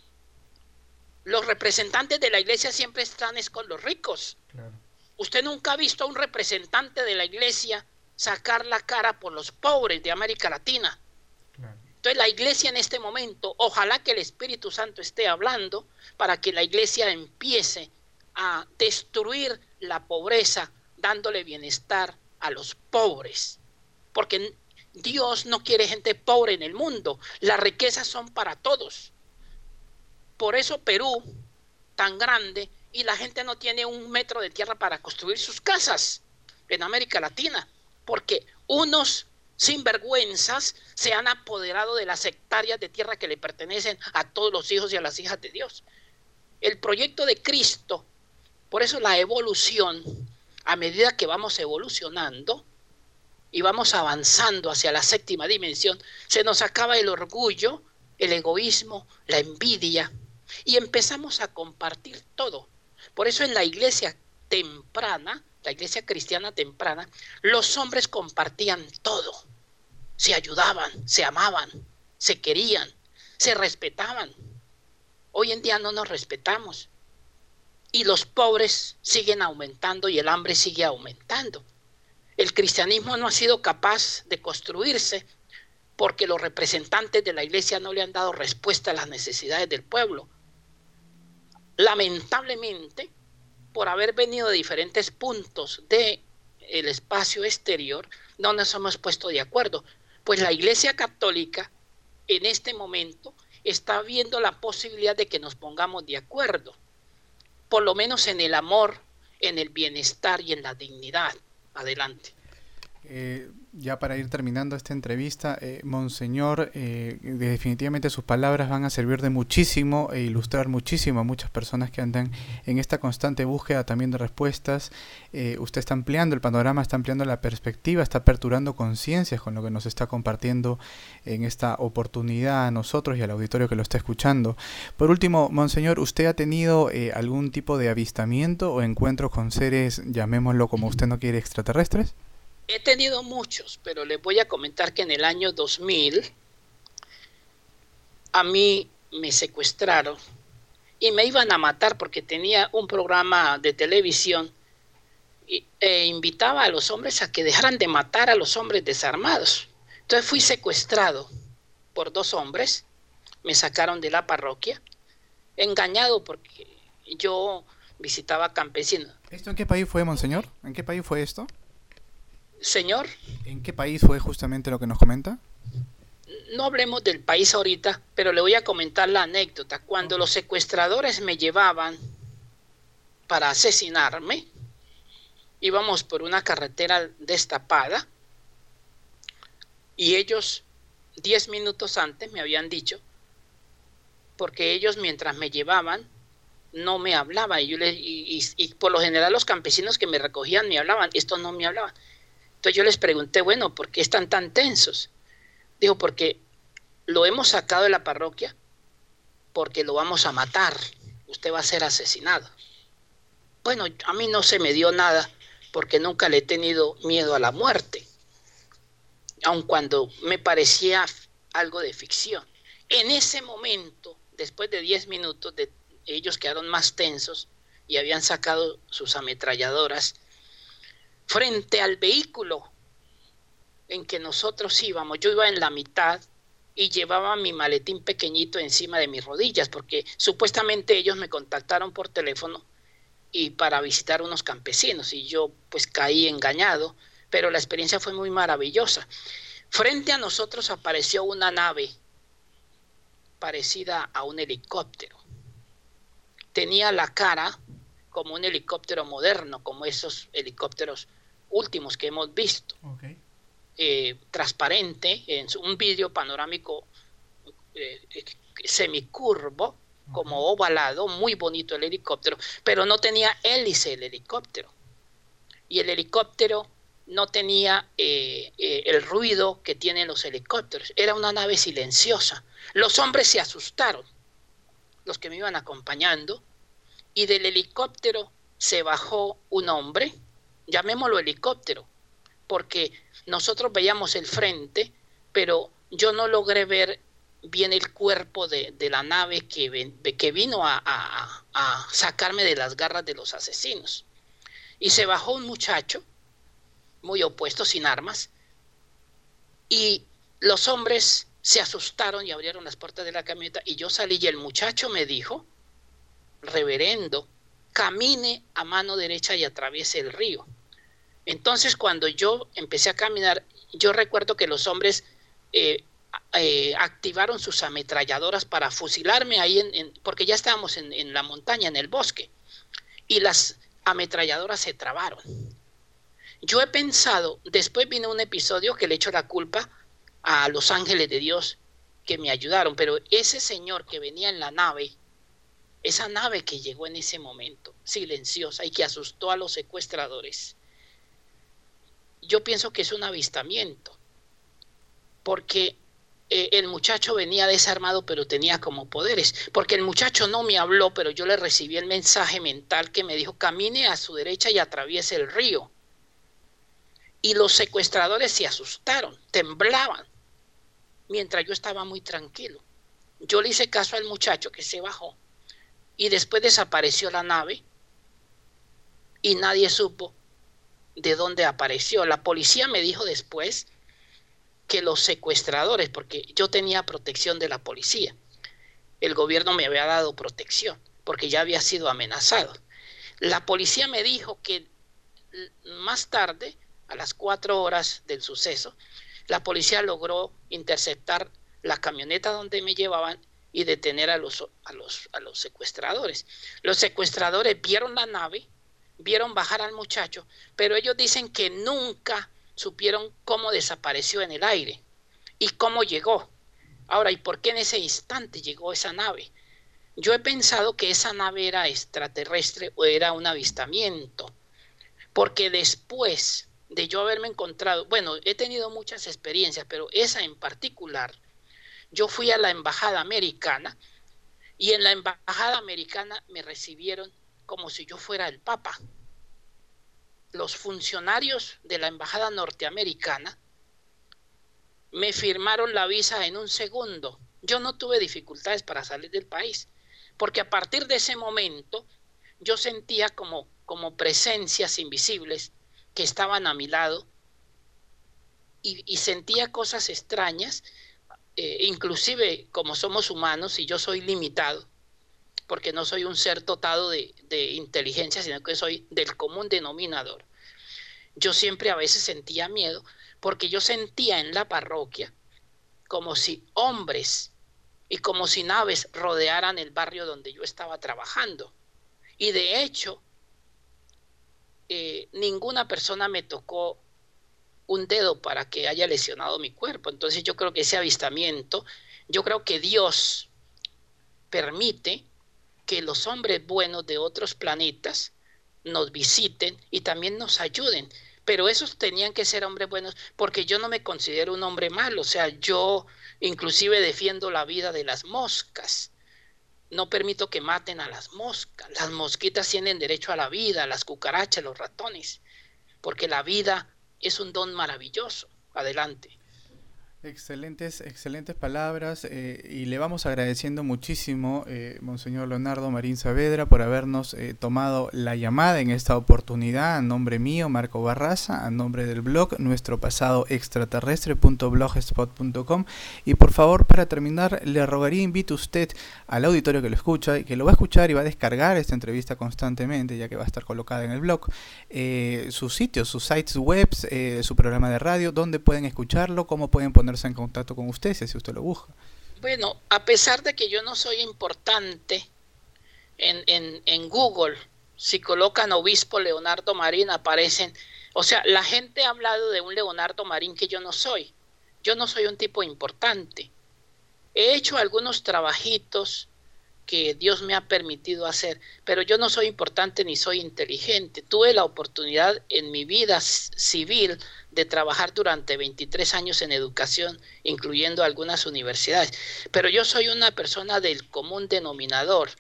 Los representantes de la iglesia siempre están es con los ricos. Claro. Usted nunca ha visto a un representante de la iglesia sacar la cara por los pobres de América Latina. Claro. Entonces la iglesia en este momento, ojalá que el Espíritu Santo esté hablando para que la iglesia empiece a destruir la pobreza, dándole bienestar a los pobres. Porque Dios no quiere gente pobre en el mundo. Las riquezas son para todos. Por eso Perú, tan grande, y la gente no tiene un metro de tierra para construir sus casas en América Latina, porque unos sinvergüenzas se han apoderado de las hectáreas de tierra que le pertenecen a todos los hijos y a las hijas de Dios. El proyecto de Cristo, por eso la evolución, a medida que vamos evolucionando y vamos avanzando hacia la séptima dimensión, se nos acaba el orgullo, el egoísmo, la envidia, y empezamos a compartir todo. Por eso en la iglesia temprana, la iglesia cristiana temprana, los hombres compartían todo. Se ayudaban, se amaban, se querían, se respetaban. Hoy en día no nos respetamos. Y los pobres siguen aumentando y el hambre sigue aumentando. El cristianismo no ha sido capaz de construirse porque los representantes de la iglesia no le han dado respuesta a las necesidades del pueblo. lamentablemente, por haber venido de diferentes puntos del espacio exterior, no nos hemos puesto de acuerdo. Pues la Iglesia Católica en este momento está viendo la posibilidad de que nos pongamos de acuerdo, por lo menos en el amor, en el bienestar y en la dignidad. Adelante. Eh, ya para ir terminando esta entrevista, eh, Monseñor, eh, definitivamente sus palabras van a servir de muchísimo e ilustrar muchísimo a muchas personas que andan en esta constante búsqueda también de respuestas. Eh, usted está ampliando el panorama, está ampliando la perspectiva, está aperturando conciencias con lo que nos está compartiendo en esta oportunidad a nosotros y al auditorio que lo está escuchando. Por último, Monseñor, ¿usted ha tenido eh, algún tipo de avistamiento o encuentro con seres, llamémoslo como usted no quiere, extraterrestres? He tenido muchos, pero les voy a comentar que en el año dos mil a mí me secuestraron y me iban a matar porque tenía un programa de televisión y, e invitaba a los hombres a que dejaran de matar a los hombres desarmados. Entonces fui secuestrado por dos hombres, me sacaron de la parroquia, engañado porque yo visitaba campesinos. ¿Esto en qué país fue, Monseñor? ¿En qué país fue esto? Señor, ¿en qué país fue justamente lo que nos comenta? No hablemos del país ahorita, pero le voy a comentar la anécdota. Cuando okay. los secuestradores me llevaban para asesinarme, íbamos por una carretera destapada y ellos diez minutos antes me habían dicho, porque ellos mientras me llevaban no me hablaban y, yo les, y, y, y por lo general los campesinos que me recogían me hablaban, estos no me hablaban. Entonces yo les pregunté, bueno, ¿por qué están tan tensos? Digo, porque lo hemos sacado de la parroquia porque lo vamos a matar. Usted va a ser asesinado. Bueno, a mí no se me dio nada porque nunca le he tenido miedo a la muerte, aun cuando me parecía algo de ficción. En ese momento, después de diez minutos, de, ellos quedaron más tensos y habían sacado sus ametralladoras. Frente al vehículo en que nosotros íbamos, yo iba en la mitad y llevaba mi maletín pequeñito encima de mis rodillas, porque supuestamente ellos me contactaron por teléfono y para visitar unos campesinos, y yo pues caí engañado, pero la experiencia fue muy maravillosa. Frente a nosotros apareció una nave parecida a un helicóptero. Tenía la cara como un helicóptero moderno, como esos helicópteros últimos que hemos visto, okay. eh, transparente, en un vidrio panorámico eh, semicurvo, okay. como ovalado, muy bonito el helicóptero, pero no tenía hélice el helicóptero, y el helicóptero no tenía eh, eh, el ruido que tienen los helicópteros, era una nave silenciosa. Los hombres se asustaron, los que me iban acompañando, y del helicóptero se bajó un hombre, llamémoslo helicóptero, porque nosotros veíamos el frente, pero yo no logré ver bien el cuerpo de, de la nave que, que vino a, a, a sacarme de las garras de los asesinos. Y se bajó un muchacho, muy opuesto, sin armas, y los hombres se asustaron y abrieron las puertas de la camioneta, y yo salí y el muchacho me dijo, reverendo, camine a mano derecha y atraviese el río. Entonces cuando yo empecé a caminar, yo recuerdo que los hombres eh, eh, activaron sus ametralladoras para fusilarme ahí, en, en, porque ya estábamos en, en la montaña, en el bosque, y las ametralladoras se trabaron. Yo he pensado, después vino un episodio que le echo la culpa a los ángeles de Dios que me ayudaron, pero ese señor que venía en la nave, esa nave que llegó en ese momento, silenciosa y que asustó a los secuestradores, yo pienso que es un avistamiento, porque eh, el muchacho venía desarmado pero tenía como poderes, porque el muchacho no me habló, pero yo le recibí el mensaje mental que me dijo, camine a su derecha y atraviese el río. Y los secuestradores se asustaron, temblaban, mientras yo estaba muy tranquilo. Yo le hice caso al muchacho que se bajó, y después desapareció la nave, y nadie supo de dónde apareció. La policía me dijo después que los secuestradores, porque yo tenía protección de la policía, el gobierno me había dado protección, porque ya había sido amenazado. La policía me dijo que más tarde, a las cuatro horas del suceso, la policía logró interceptar la camioneta donde me llevaban y detener a los, a los, a los secuestradores. Los secuestradores vieron la nave, vieron bajar al muchacho, pero ellos dicen que nunca supieron cómo desapareció en el aire y cómo llegó. Ahora, ¿y por qué en ese instante llegó esa nave? Yo he pensado que esa nave era extraterrestre o era un avistamiento, porque después de yo haberme encontrado, bueno, he tenido muchas experiencias, pero esa en particular, yo fui a la embajada americana y en la embajada americana me recibieron como si yo fuera el Papa. Los funcionarios de la embajada norteamericana me firmaron la visa en un segundo. Yo no tuve dificultades para salir del país, porque a partir de ese momento yo sentía como, como presencias invisibles que estaban a mi lado y, y sentía cosas extrañas, eh, inclusive como somos humanos y yo soy limitado, porque no soy un ser dotado de, de inteligencia, sino que soy del común denominador. Yo siempre a veces sentía miedo, porque yo sentía en la parroquia como si hombres y como si naves rodearan el barrio donde yo estaba trabajando. Y de hecho, eh, ninguna persona me tocó un dedo para que haya lesionado mi cuerpo. Entonces yo creo que ese avistamiento, yo creo que Dios permite que los hombres buenos de otros planetas nos visiten y también nos ayuden. Pero esos tenían que ser hombres buenos, porque yo no me considero un hombre malo. O sea, yo inclusive defiendo la vida de las moscas. No permito que maten a las moscas. Las mosquitas tienen derecho a la vida, las cucarachas, los ratones, porque la vida es un don maravilloso. Adelante. Excelentes, excelentes palabras, eh, y le vamos agradeciendo muchísimo, eh, Monseñor Leonardo Marín Saavedra, por habernos eh, tomado la llamada en esta oportunidad, a nombre mío, Marco Barraza, a nombre del blog nuestro pasado extraterrestre punto blogspot punto com. Y por favor, para terminar, le rogaría, invite usted al auditorio que lo escucha y que lo va a escuchar y va a descargar esta entrevista constantemente, ya que va a estar colocada en el blog, eh, sus sitios, sus sites web, eh, su programa de radio, donde pueden escucharlo, cómo pueden poner en contacto con usted, si usted lo busca. Bueno, a pesar de que yo no soy importante en, en, en Google, si colocan obispo Leonardo Marín aparecen, o sea, la gente ha hablado de un Leonardo Marín que yo no soy. Yo no soy un tipo importante. He hecho algunos trabajitos que Dios me ha permitido hacer, pero yo no soy importante ni soy inteligente. Tuve la oportunidad en mi vida civil de trabajar durante veintitrés años en educación, incluyendo algunas universidades, pero yo soy una persona del común denominador,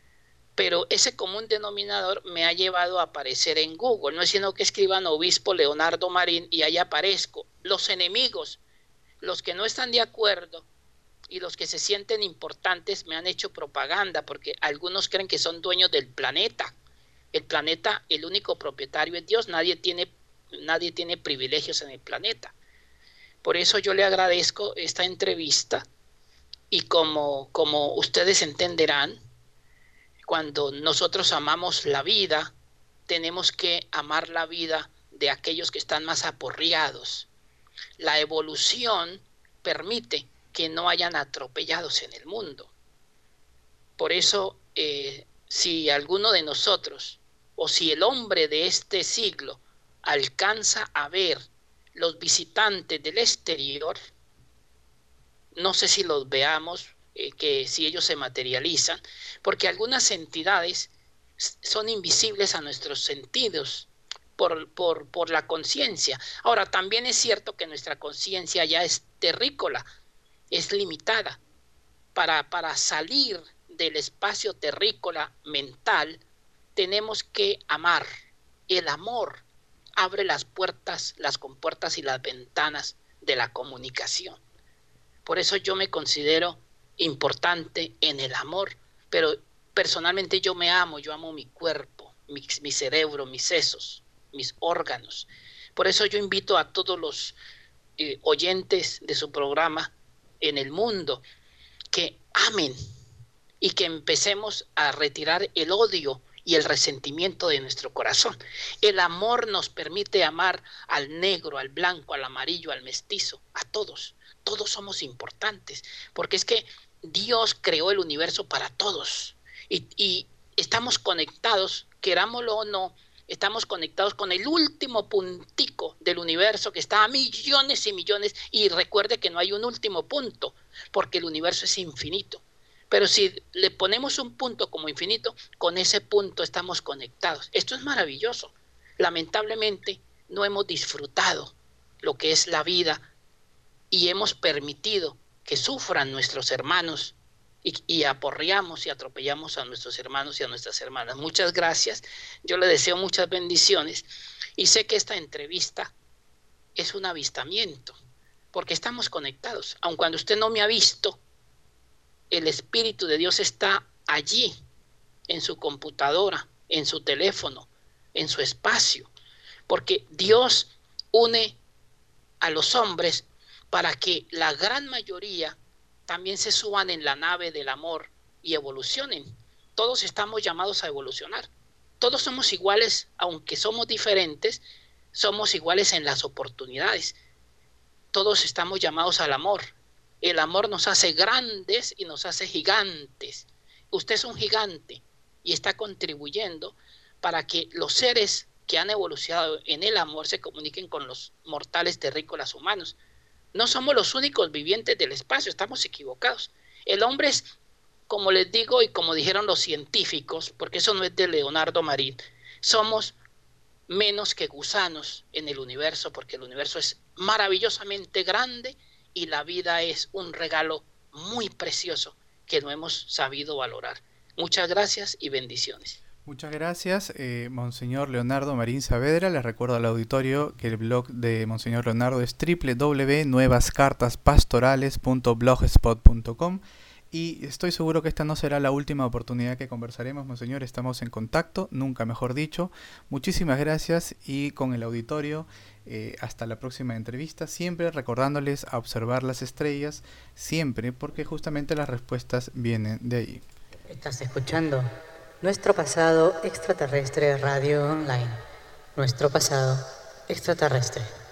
pero ese común denominador me ha llevado a aparecer en Google. No es sino que escriban obispo Leonardo Marín y ahí aparezco. Los enemigos, los que no están de acuerdo y los que se sienten importantes me han hecho propaganda, porque algunos creen que son dueños del planeta. El planeta, el único propietario es Dios, nadie tiene, nadie tiene privilegios en el planeta. Por eso yo le agradezco esta entrevista y como, como ustedes entenderán, cuando nosotros amamos la vida, tenemos que amar la vida de aquellos que están más aporreados. La evolución permite que no hayan atropellados en el mundo. Por eso, eh, si alguno de nosotros, o si el hombre de este siglo alcanza a ver los visitantes del exterior, no sé si los veamos, eh, que si ellos se materializan, porque algunas entidades son invisibles a nuestros sentidos por, por, por la conciencia. Ahora, también es cierto que nuestra conciencia ya es terrícola, es limitada. Para, para salir del espacio terrícola mental, tenemos que amar. El amor abre las puertas, las compuertas y las ventanas de la comunicación. Por eso yo me considero importante en el amor, pero personalmente yo me amo, yo amo mi cuerpo, mi, mi cerebro, mis sesos, mis órganos. Por eso yo invito a todos los eh, oyentes de su programa en el mundo que amen, y que empecemos a retirar el odio y el resentimiento de nuestro corazón. El amor nos permite amar al negro, al blanco, al amarillo, al mestizo, a todos. Todos somos importantes, porque es que Dios creó el universo para todos y, y estamos conectados, querámoslo o no, estamos conectados con el último puntico del universo que está a millones y millones, y recuerde que no hay un último punto, porque el universo es infinito. Pero si le ponemos un punto como infinito, con ese punto estamos conectados. Esto es maravilloso. Lamentablemente no hemos disfrutado lo que es la vida y hemos permitido que sufran nuestros hermanos y, y aporreamos y atropellamos a nuestros hermanos y a nuestras hermanas. Muchas gracias. Yo le deseo muchas bendiciones y sé que esta entrevista es un avistamiento, porque estamos conectados. Aun cuando usted no me ha visto, el Espíritu de Dios está allí, en su computadora, en su teléfono, en su espacio, porque Dios une a los hombres para que la gran mayoría también se suban en la nave del amor y evolucionen. Todos estamos llamados a evolucionar. Todos somos iguales, aunque somos diferentes, somos iguales en las oportunidades. Todos estamos llamados al amor. El amor nos hace grandes y nos hace gigantes. Usted es un gigante y está contribuyendo para que los seres que han evolucionado en el amor se comuniquen con los mortales terrícolas humanos. No somos los únicos vivientes del espacio, estamos equivocados. El hombre es, como les digo y como dijeron los científicos, porque eso no es de Leonardo Marín, somos menos que gusanos en el universo, porque el universo es maravillosamente grande y la vida es un regalo muy precioso que no hemos sabido valorar. Muchas gracias y bendiciones. Muchas gracias, eh, Monseñor Leonardo Marín Saavedra. Les recuerdo al auditorio que el blog de Monseñor Leonardo es doble u doble u doble u punto nuevas cartas pastorales punto blogspot punto com y estoy seguro que esta no será la última oportunidad que conversaremos, Monseñor. Estamos en contacto, nunca mejor dicho. Muchísimas gracias y con el auditorio, eh, hasta la próxima entrevista, siempre recordándoles a observar las estrellas, siempre, porque justamente las respuestas vienen de ahí. Estás escuchando Nuestro Pasado Extraterrestre Radio Online. Nuestro Pasado Extraterrestre.